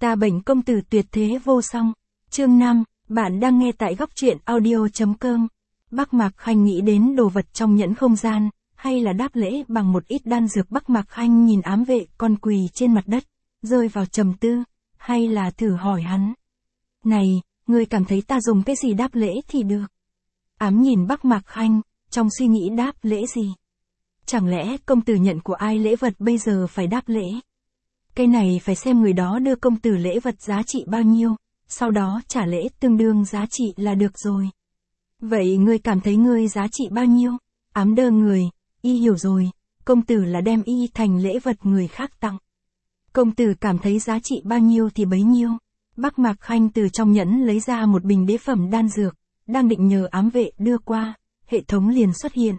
Ta bệnh công tử tuyệt thế vô song. Chương 5, bạn đang nghe tại góc truyện audio.com. Bắc Mạc Khanh nghĩ đến đồ vật trong nhẫn không gian, hay là đáp lễ bằng một ít đan dược. Bắc Mạc Khanh nhìn ám vệ còn quỳ trên mặt đất, rơi vào trầm tư, hay là thử hỏi hắn. Này, ngươi cảm thấy ta dùng cái gì đáp lễ thì được? Ám nhìn Bắc Mạc Khanh, trong suy nghĩ đáp lễ gì? Chẳng lẽ công tử nhận của ai lễ vật bây giờ phải đáp lễ? Cái này phải xem người đó đưa công tử lễ vật giá trị bao nhiêu, sau đó trả lễ tương đương giá trị là được rồi. Vậy ngươi cảm thấy ngươi giá trị bao nhiêu? Ám đơ người, y hiểu rồi, công tử là đem y thành lễ vật người khác tặng. Công tử cảm thấy giá trị bao nhiêu thì bấy nhiêu. Bắc Mạc Khanh từ trong nhẫn lấy ra một bình đế phẩm đan dược, đang định nhờ ám vệ đưa qua, hệ thống liền xuất hiện.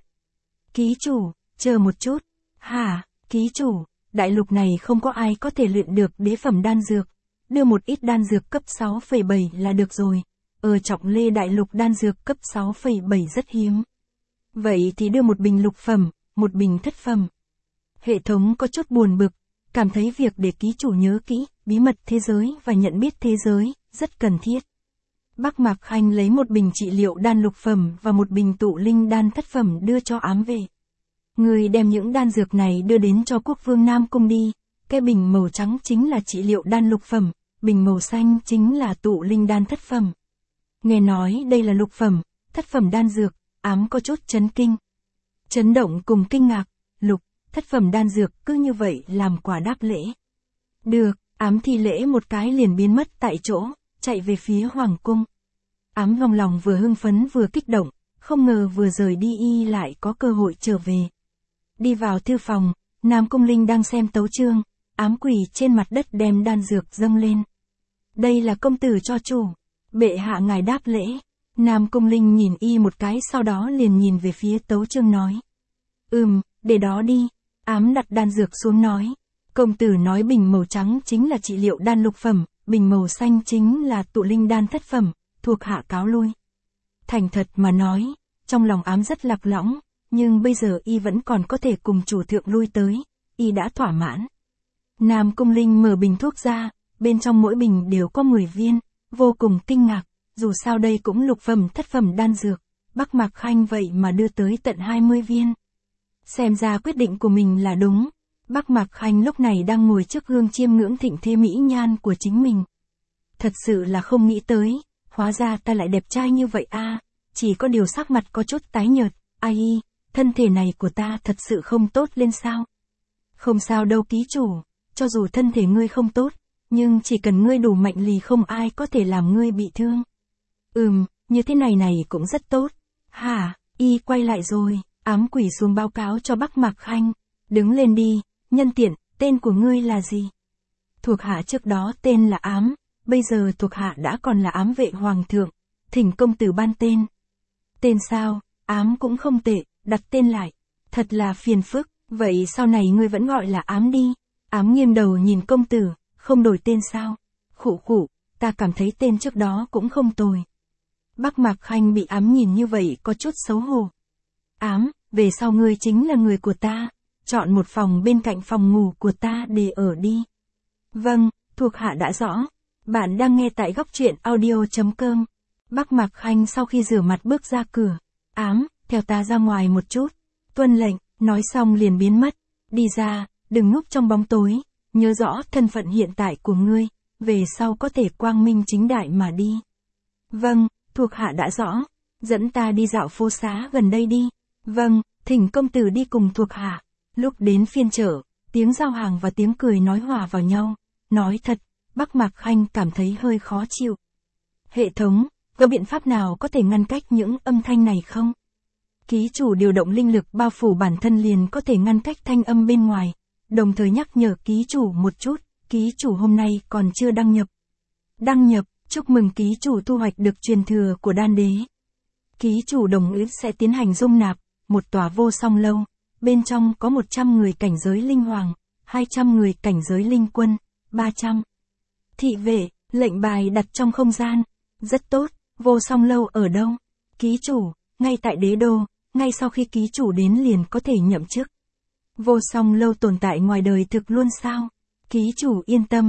Ký chủ, chờ một chút. Hả, ký chủ, đại lục này không có ai có thể luyện được đế phẩm đan dược, đưa một ít đan dược cấp 6,7 là được rồi. Ở Trọng Lê đại lục đan dược cấp 6,7 rất hiếm. Vậy thì đưa một bình lục phẩm, một bình thất phẩm. Hệ thống có chút buồn bực, cảm thấy việc để ký chủ nhớ kỹ bí mật thế giới và nhận biết thế giới rất cần thiết. Bắc Mạc Khanh lấy một bình trị liệu đan lục phẩm và một bình tụ linh đan thất phẩm đưa cho ám vệ. Người đem những đan dược này đưa đến cho quốc vương Nam Cung đi. Cái bình màu trắng chính là trị liệu đan lục phẩm, bình màu xanh chính là tụ linh đan thất phẩm. Nghe nói đây là lục phẩm, thất phẩm đan dược, ám có chút chấn kinh. Chấn động cùng kinh ngạc, lục, thất phẩm đan dược cứ như vậy làm quà đáp lễ. Được, ám thi lễ một cái liền biến mất tại chỗ, chạy về phía hoàng cung. Ám trong lòng vừa hưng phấn vừa kích động, không ngờ vừa rời đi y lại có cơ hội trở về. Đi vào thư phòng, Nam Cung Linh đang xem tấu chương, ám quỳ trên mặt đất đem đan dược dâng lên. Đây là công tử cho chủ, bệ hạ ngài đáp lễ. Nam Cung Linh nhìn y một cái sau đó liền nhìn về phía tấu chương nói. Để đó đi. Ám đặt đan dược xuống nói. Công tử nói bình màu trắng chính là trị liệu đan lục phẩm, bình màu xanh chính là tụ linh đan thất phẩm, thuộc hạ cáo lui. Thành thật mà nói, trong lòng ám rất lạc lõng, nhưng bây giờ y vẫn còn có thể cùng chủ thượng lui tới, y đã thỏa mãn. Nam Cung Linh mở bình thuốc ra, bên trong mỗi bình đều có 10 viên, vô cùng kinh ngạc, dù sao đây cũng lục phẩm thất phẩm đan dược, Bắc Mạc Khanh vậy mà đưa tới tận 20 viên. Xem ra quyết định của mình là đúng. Bắc Mạc Khanh lúc này đang ngồi trước gương chiêm ngưỡng thịnh thế mỹ nhan của chính mình. Thật sự là không nghĩ tới, hóa ra ta lại đẹp trai như vậy a, chỉ có điều sắc mặt có chút tái nhợt, ai, thân thể này của ta thật sự không tốt lên sao? Không sao đâu ký chủ, cho dù thân thể ngươi không tốt, nhưng chỉ cần ngươi đủ mạnh lì không ai có thể làm ngươi bị thương. Như thế này cũng rất tốt. Hả, y quay lại rồi, ám quỳ xuống báo cáo cho Bắc Mạc Khanh. Đứng lên đi, nhân tiện, tên của ngươi là gì? Thuộc hạ trước đó tên là Ám, bây giờ thuộc hạ đã còn là ám vệ hoàng thượng, thỉnh công tử ban tên. Tên sao? Ám cũng không tệ, đặt tên lại. Thật là phiền phức, vậy sau này ngươi vẫn gọi là Ám đi. Ám nghiêng đầu nhìn công tử, không đổi tên sao? Khụ, ta cảm thấy tên trước đó cũng không tồi. Bắc Mạc Khanh bị Ám nhìn như vậy có chút xấu hổ. Ám, về sau ngươi chính là người của ta, chọn một phòng bên cạnh phòng ngủ của ta để ở đi. Vâng, thuộc hạ đã rõ. Bạn đang nghe tại góc truyện audio.com. Bắc Mạc Khanh sau khi rửa mặt bước ra cửa. Ám, theo ta ra ngoài một chút. Tuân lệnh, nói xong liền biến mất. Đi ra, đừng núp trong bóng tối. Nhớ rõ thân phận hiện tại của ngươi, về sau có thể quang minh chính đại mà đi. Vâng, thuộc hạ đã rõ. Dẫn ta đi dạo phố xá gần đây đi. Vâng, thỉnh công tử đi cùng thuộc hạ. Lúc đến phiên chợ, tiếng giao hàng và tiếng cười nói hòa vào nhau. Nói thật, Bắc Mạc Khanh cảm thấy hơi khó chịu. Hệ thống, có biện pháp nào có thể ngăn cách những âm thanh này không? Ký chủ điều động linh lực bao phủ bản thân liền có thể ngăn cách thanh âm bên ngoài, đồng thời nhắc nhở ký chủ một chút, ký chủ hôm nay còn chưa đăng nhập. Đăng nhập, chúc mừng ký chủ thu hoạch được truyền thừa của đan đế. Ký chủ đồng ý sẽ tiến hành dung nạp một tòa vô song lâu, bên trong có 100 người cảnh giới linh hoàng, 200 người cảnh giới linh quân, 300 thị vệ, lệnh bài đặt trong không gian. Rất tốt, vô song lâu ở đâu? Ký chủ, ngay tại đế đô, ngay sau khi ký chủ đến liền có thể nhậm chức. Vô song lâu tồn tại ngoài đời thực luôn sao? Ký chủ yên tâm,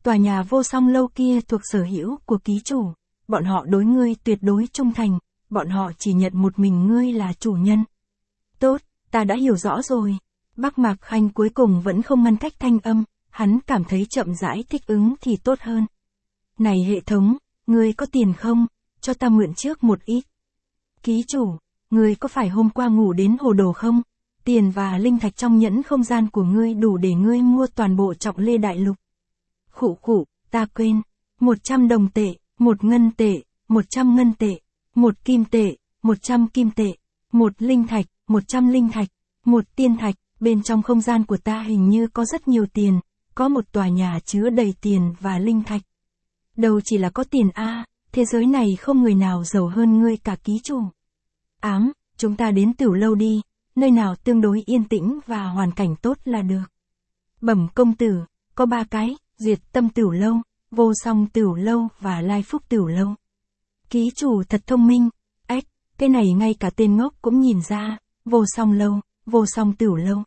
Tòa nhà vô song lâu kia thuộc sở hữu của ký chủ. Bọn họ đối ngươi tuyệt đối trung thành, bọn họ chỉ nhận một mình ngươi là chủ nhân. Tốt, ta đã hiểu rõ rồi. Bắc Mạc Khanh cuối cùng vẫn không ngăn cách thanh âm, hắn cảm thấy chậm rãi thích ứng thì tốt hơn. Này hệ thống, ngươi có tiền không? Cho ta mượn trước một ít. Ký chủ, ngươi có phải hôm qua ngủ đến hồ đồ không? Tiền và linh thạch trong nhẫn không gian của ngươi đủ để ngươi mua toàn bộ Trọng Lê Đại Lục. Khụ khụ, ta quên. 100 đồng tệ, 1 ngân tệ, 100 ngân tệ, 1 kim tệ, 100 kim tệ, 1 linh thạch, 100 linh thạch, 1 tiên thạch. Bên trong không gian của ta hình như có rất nhiều tiền, có một tòa nhà chứa đầy tiền và linh thạch. Đâu chỉ là có tiền a, thế giới này không người nào giàu hơn ngươi cả ký chủ. Ám, chúng ta đến Tửu Lâu đi, nơi nào tương đối yên tĩnh và hoàn cảnh tốt là được. Bẩm công tử, có 3 cái, Duyệt Tâm Tửu Lâu, Vô Song Tửu Lâu và Lai Phúc Tửu Lâu. Ký chủ thật thông minh, cái này ngay cả tên ngốc cũng nhìn ra, Vô Song Lâu, Vô Song Tửu Lâu.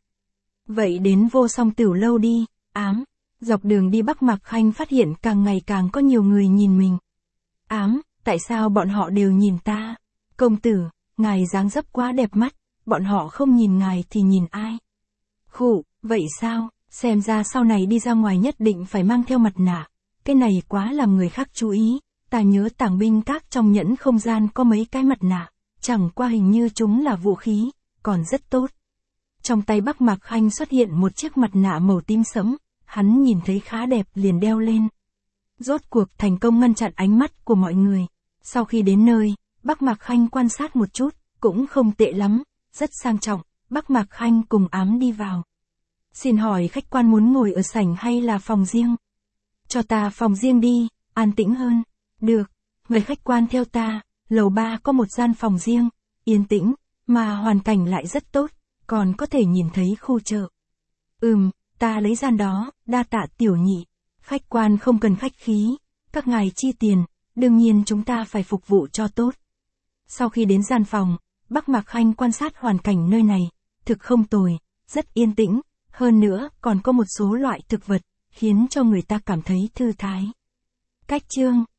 Vậy đến Vô Song Tửu Lâu đi, Ám. Dọc đường đi Bắc Mạc Khanh phát hiện càng ngày càng có nhiều người nhìn mình. Ám, tại sao bọn họ đều nhìn ta? Công tử, ngài dáng dấp quá đẹp mắt, bọn họ không nhìn ngài thì nhìn ai? Khụ, vậy sao, xem ra sau này đi ra ngoài nhất định phải mang theo mặt nạ. Cái này quá làm người khác chú ý, ta nhớ tàng binh các trong nhẫn không gian có mấy cái mặt nạ, chẳng qua hình như chúng là vũ khí, còn rất tốt. Trong tay Bắc Mạc Khanh xuất hiện một chiếc mặt nạ màu tím sẫm, hắn nhìn thấy khá đẹp liền đeo lên. Rốt cuộc thành công ngăn chặn ánh mắt của mọi người. Sau khi đến nơi, Bắc Mạc Khanh quan sát một chút, cũng không tệ lắm, rất sang trọng. Bắc Mạc Khanh cùng Ám đi vào. Xin hỏi khách quan muốn ngồi ở sảnh hay là phòng riêng? Cho ta phòng riêng đi, an tĩnh hơn. Được, mời khách quan theo ta, lầu 3 có một gian phòng riêng, yên tĩnh, mà hoàn cảnh lại rất tốt, còn có thể nhìn thấy khu chợ. Ta lấy gian đó, đa tạ tiểu nhị. Khách quan không cần khách khí, các ngài chi tiền, đương nhiên chúng ta phải phục vụ cho tốt. Sau khi đến gian phòng, Bắc Mạc Khanh quan sát hoàn cảnh nơi này, thực không tồi, rất yên tĩnh, hơn nữa còn có một số loại thực vật, khiến cho người ta cảm thấy thư thái. Cách chương